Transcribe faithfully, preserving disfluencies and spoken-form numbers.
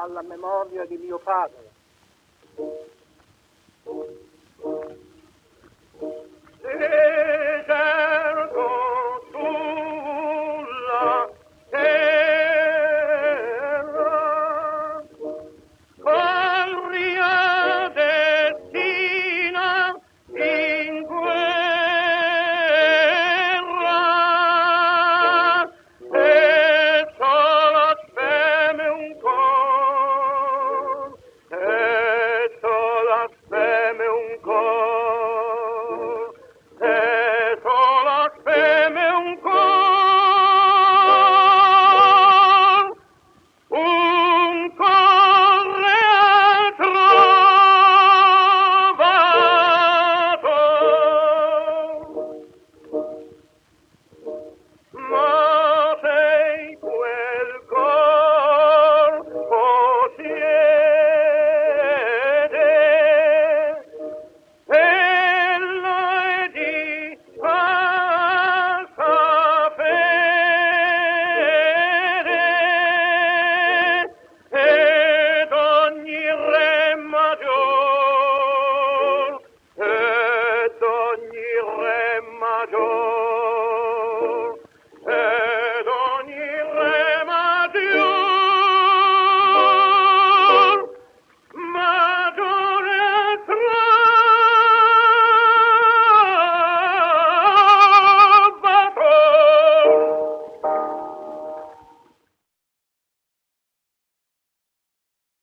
alla memoria di mio padre. Deserto sulla terra, patria destina in guerra, e sola speme un cor, e sola speme un cor, e sola speme un cor, un corre trovato, ma sei quel cor possiede, ella è di falsa fede, ed ogni re maggior, ed ogni re maggior